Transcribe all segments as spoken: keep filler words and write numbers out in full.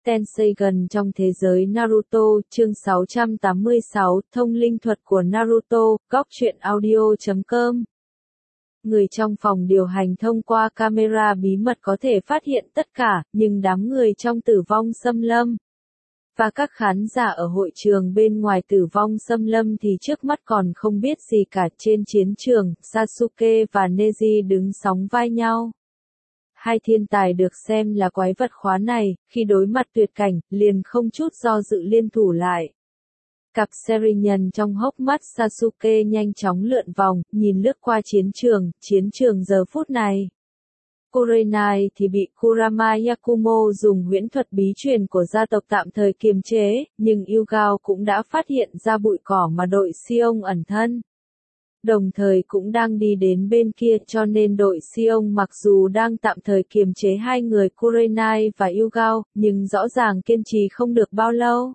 Tenseigan trong thế giới Naruto, chương sáu trăm tám mươi sáu, thông linh thuật của Naruto, góc truyện audio chấm com. Người trong phòng điều hành thông qua camera bí mật có thể phát hiện tất cả, nhưng đám người trong tử vong xâm lâm và các khán giả ở hội trường bên ngoài tử vong xâm lâm thì trước mắt còn không biết gì cả. Trên chiến trường, Sasuke và Neji đứng sóng vai nhau. Hai thiên tài được xem là quái vật khóa này, khi đối mặt tuyệt cảnh, liền không chút do dự liên thủ lại. Cặp Sharingan trong hốc mắt Sasuke nhanh chóng lượn vòng, nhìn lướt qua chiến trường, chiến trường giờ phút này. Kurenai thì bị Kurama Yakumo dùng huyễn thuật bí truyền của gia tộc tạm thời kiềm chế, nhưng Yugao cũng đã phát hiện ra bụi cỏ mà đội Xiong ẩn thân. Đồng thời cũng đang đi đến bên kia, cho nên đội Xiong mặc dù đang tạm thời kiềm chế hai người Kurenai và Yugao, nhưng rõ ràng kiên trì không được bao lâu.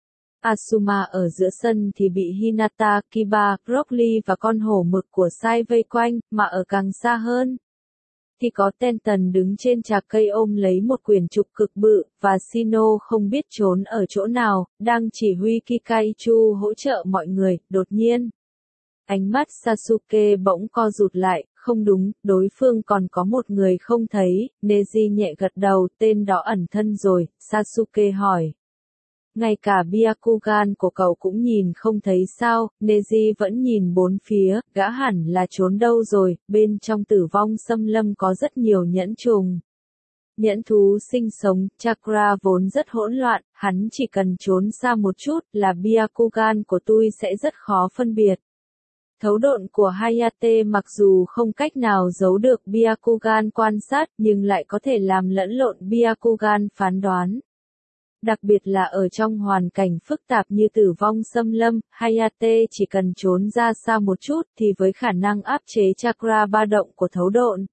Asuma ở giữa sân thì bị Hinata, Kiba, Rock Lee và con hổ mực của Sai vây quanh, mà ở càng xa hơn thì có Tenten đứng trên trạc cây ôm lấy một quyển trục cực bự, và Shino không biết trốn ở chỗ nào, đang chỉ huy Kikaichu hỗ trợ mọi người. Đột nhiên, ánh mắt Sasuke bỗng co rụt lại, không đúng, đối phương còn có một người không thấy. Neji nhẹ gật đầu, tên đó ẩn thân rồi. Sasuke hỏi. Ngay cả Byakugan của cậu cũng nhìn không thấy sao? Neji vẫn nhìn bốn phía, gã hẳn là trốn đâu rồi. Bên trong tử vong xâm lâm có rất nhiều nhẫn trùng. Nhẫn thú sinh sống, chakra vốn rất hỗn loạn, hắn chỉ cần trốn xa một chút là Byakugan của tôi sẽ rất khó phân biệt. Thấu độn của Hayate mặc dù không cách nào giấu được Byakugan quan sát, nhưng lại có thể làm lẫn lộn Byakugan phán đoán. Đặc biệt là ở trong hoàn cảnh phức tạp như tử vong xâm lâm, Hayate chỉ cần trốn ra xa một chút thì với khả năng áp chế chakra ba động của thấu độn,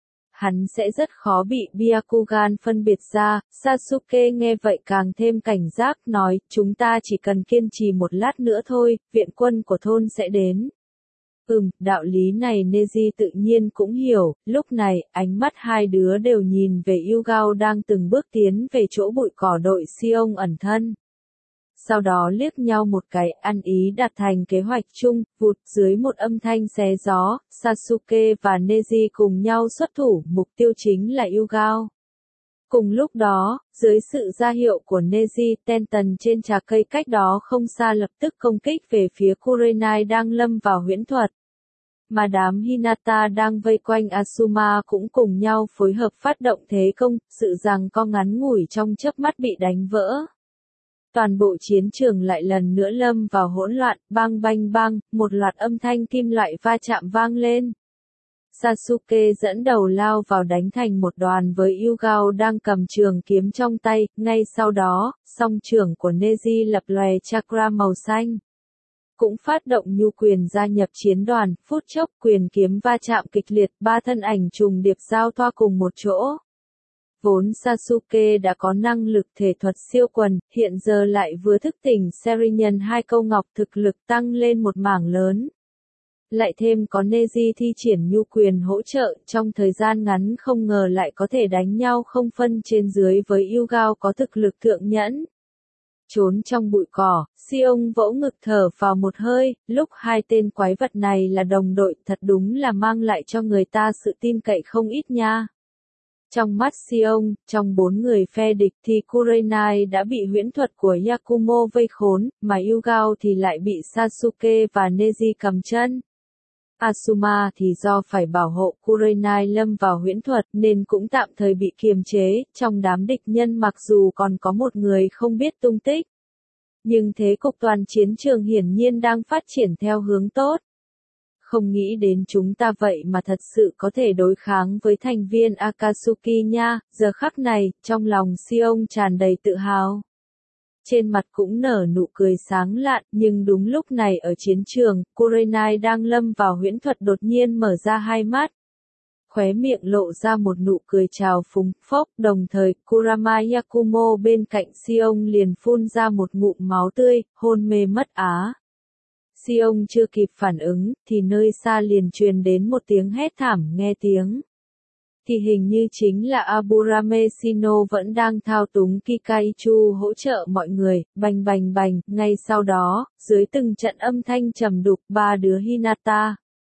hắn sẽ rất khó bị Byakugan phân biệt ra. Sasuke nghe vậy càng thêm cảnh giác, nói, chúng ta chỉ cần kiên trì một lát nữa thôi, viện quân của thôn sẽ đến. Ừm, đạo lý này Neji tự nhiên cũng hiểu. Lúc này, ánh mắt hai đứa đều nhìn về Yugao đang từng bước tiến về chỗ bụi cỏ đội Xiong ẩn thân. Sau đó liếc nhau một cái, ăn ý đạt thành kế hoạch chung. Vụt, dưới một âm thanh xé gió, Sasuke và Neji cùng nhau xuất thủ, mục tiêu chính là Yugao. Cùng lúc đó, dưới sự ra hiệu của Neji, Tenten trên trà cây cách đó không xa lập tức công kích về phía Kurenai đang lâm vào huyễn thuật. Mà đám Hinata đang vây quanh Asuma cũng cùng nhau phối hợp phát động thế công, sự giằng co ngắn ngủi trong chớp mắt bị đánh vỡ. Toàn bộ chiến trường lại lần nữa lâm vào hỗn loạn, bang bang bang, một loạt âm thanh kim loại va chạm vang lên. Sasuke dẫn đầu lao vào đánh thành một đoàn với Yugao đang cầm trường kiếm trong tay, ngay sau đó, song trưởng của Neji lập lòe chakra màu xanh. Cũng phát động nhu quyền gia nhập chiến đoàn, phút chốc quyền kiếm va chạm kịch liệt, ba thân ảnh trùng điệp giao thoa cùng một chỗ. Vốn Sasuke đã có năng lực thể thuật siêu quần, hiện giờ lại vừa thức tỉnh Sharingan hai câu ngọc, thực lực tăng lên một mảng lớn. Lại thêm có Neji thi triển nhu quyền hỗ trợ, trong thời gian ngắn không ngờ lại có thể đánh nhau không phân trên dưới với Yugao có thực lực thượng nhẫn. Trốn trong bụi cỏ, Xiong vỗ ngực thở vào một hơi, lúc hai tên quái vật này là đồng đội, thật đúng là mang lại cho người ta sự tin cậy không ít nha. Trong mắt Xiong, trong bốn người phe địch thì Kurenai đã bị huyễn thuật của Yakumo vây khốn, mà Yugao thì lại bị Sasuke và Neji cầm chân. Asuma thì do phải bảo hộ Kurenai lâm vào huyễn thuật nên cũng tạm thời bị kiềm chế, trong đám địch nhân mặc dù còn có một người không biết tung tích. Nhưng thế cục toàn chiến trường hiển nhiên đang phát triển theo hướng tốt. Không nghĩ đến chúng ta vậy mà thật sự có thể đối kháng với thành viên Akatsuki nha. Giờ khắc này, trong lòng Xiong tràn đầy tự hào. Trên mặt cũng nở nụ cười sáng lạn, nhưng đúng lúc này ở chiến trường, Kurenai đang lâm vào huyễn thuật đột nhiên mở ra hai mắt. Khóe miệng lộ ra một nụ cười trào phúng, phốc, đồng thời, Kurama Yakumo bên cạnh Xiong liền phun ra một ngụm máu tươi, hôn mê mất á. Xiong chưa kịp phản ứng, thì nơi xa liền truyền đến một tiếng hét thảm, nghe tiếng. thì hình như chính là Aburame Shino vẫn đang thao túng Kikaichu hỗ trợ mọi người, bành bành bành, ngay sau đó, dưới từng trận âm thanh trầm đục ba đứa Hinata,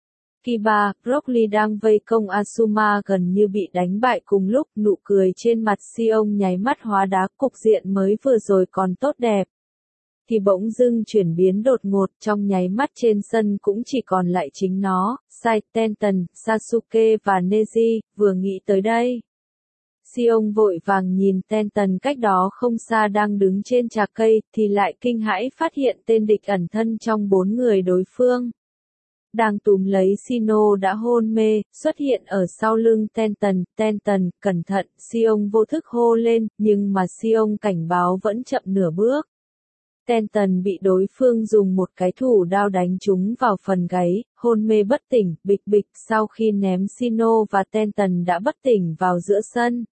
Kiba, Broccoli đang vây công Asuma gần như bị đánh bại cùng lúc, nụ cười trên mặt Sion nháy mắt hóa đá, cục diện mới vừa rồi còn tốt đẹp. Thì bỗng dưng chuyển biến đột ngột, trong nháy mắt trên sân cũng chỉ còn lại chính nó, Sai, Tenten, Sasuke và Neji, vừa nghĩ tới đây. Sion vội vàng nhìn Tenten cách đó không xa đang đứng trên trà cây, thì lại kinh hãi phát hiện tên địch ẩn thân trong bốn người đối phương. Đang túm lấy Shino đã hôn mê, xuất hiện ở sau lưng Tenten, Tenten, cẩn thận, Sion vô thức hô lên, nhưng mà Sion cảnh báo vẫn chậm nửa bước. Tenten bị đối phương dùng một cái thủ đao đánh trúng vào phần gáy, hôn mê bất tỉnh, bịch bịch, sau khi ném Shino và Tenten đã bất tỉnh vào giữa sân.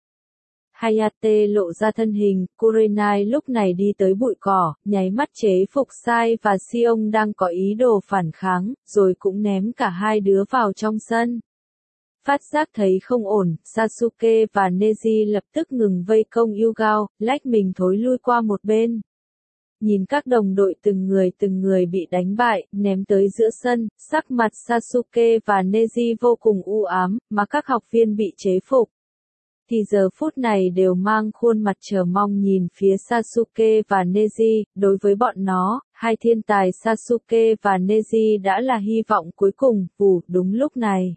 Hayate lộ ra thân hình, Kurenai lúc này đi tới bụi cỏ, nháy mắt chế phục Sai và Sion đang có ý đồ phản kháng, rồi cũng ném cả hai đứa vào trong sân. Phát giác thấy không ổn, Sasuke và Neji lập tức ngừng vây công Yugao, lách mình thối lui qua một bên. Nhìn các đồng đội từng người từng người bị đánh bại, ném tới giữa sân, sắc mặt Sasuke và Neji vô cùng u ám, mà các học viên bị chế phục thì giờ phút này đều mang khuôn mặt chờ mong nhìn phía Sasuke và Neji, đối với bọn nó, hai thiên tài Sasuke và Neji đã là hy vọng cuối cùng, vù, đúng lúc này.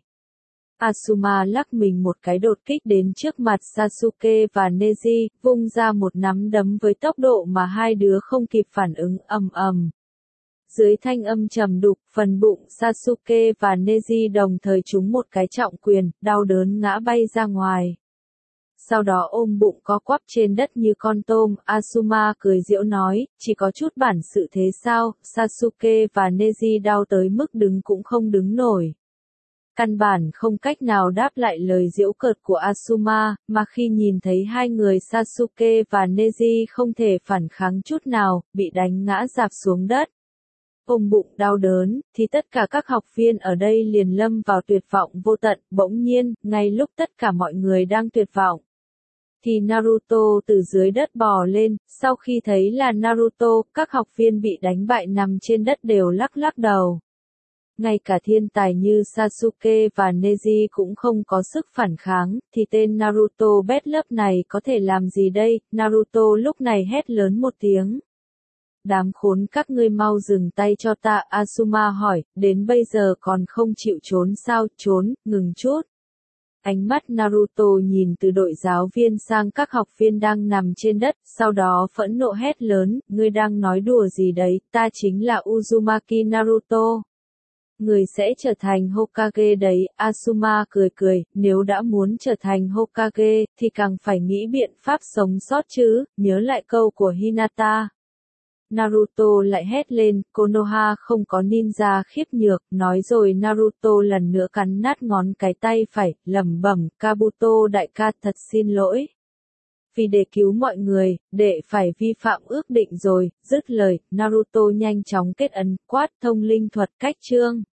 Asuma lắc mình một cái đột kích đến trước mặt Sasuke và Neji, vung ra một nắm đấm với tốc độ mà hai đứa không kịp phản ứng, ầm ầm. Dưới thanh âm trầm đục, phần bụng Sasuke và Neji đồng thời trúng một cái trọng quyền, đau đớn ngã bay ra ngoài. Sau đó ôm bụng co quắp trên đất như con tôm, Asuma cười giễu nói, chỉ có chút bản sự thế sao, Sasuke và Neji đau tới mức đứng cũng không đứng nổi. Căn bản không cách nào đáp lại lời giễu cợt của Asuma, mà khi nhìn thấy hai người Sasuke và Neji không thể phản kháng chút nào, bị đánh ngã rạp xuống đất. Ôm bụng đau đớn, thì tất cả các học viên ở đây liền lâm vào tuyệt vọng vô tận, bỗng nhiên, ngay lúc tất cả mọi người đang tuyệt vọng. Thì Naruto từ dưới đất bò lên, sau khi thấy là Naruto, các học viên bị đánh bại nằm trên đất đều lắc lắc đầu. Ngay cả thiên tài như Sasuke và Neji cũng không có sức phản kháng, thì tên Naruto bét lớp này có thể làm gì đây? Naruto lúc này hét lớn một tiếng. Đám khốn các ngươi mau dừng tay cho ta, Asuma hỏi, đến bây giờ còn không chịu trốn sao, trốn, ngừng chút. Ánh mắt Naruto nhìn từ đội giáo viên sang các học viên đang nằm trên đất, sau đó phẫn nộ hét lớn, ngươi đang nói đùa gì đấy, ta chính là Uzumaki Naruto. Người sẽ trở thành Hokage đấy, Asuma cười cười, nếu đã muốn trở thành Hokage, thì càng phải nghĩ biện pháp sống sót chứ, nhớ lại câu của Hinata. Naruto lại hét lên, Konoha không có ninja khiếp nhược, nói rồi Naruto lần nữa cắn nát ngón cái tay phải, lẩm bẩm, Kabuto đại ca thật xin lỗi. Vì để cứu mọi người, đệ phải vi phạm ước định rồi, dứt lời, Naruto nhanh chóng kết ấn, quát thông linh thuật cách chương.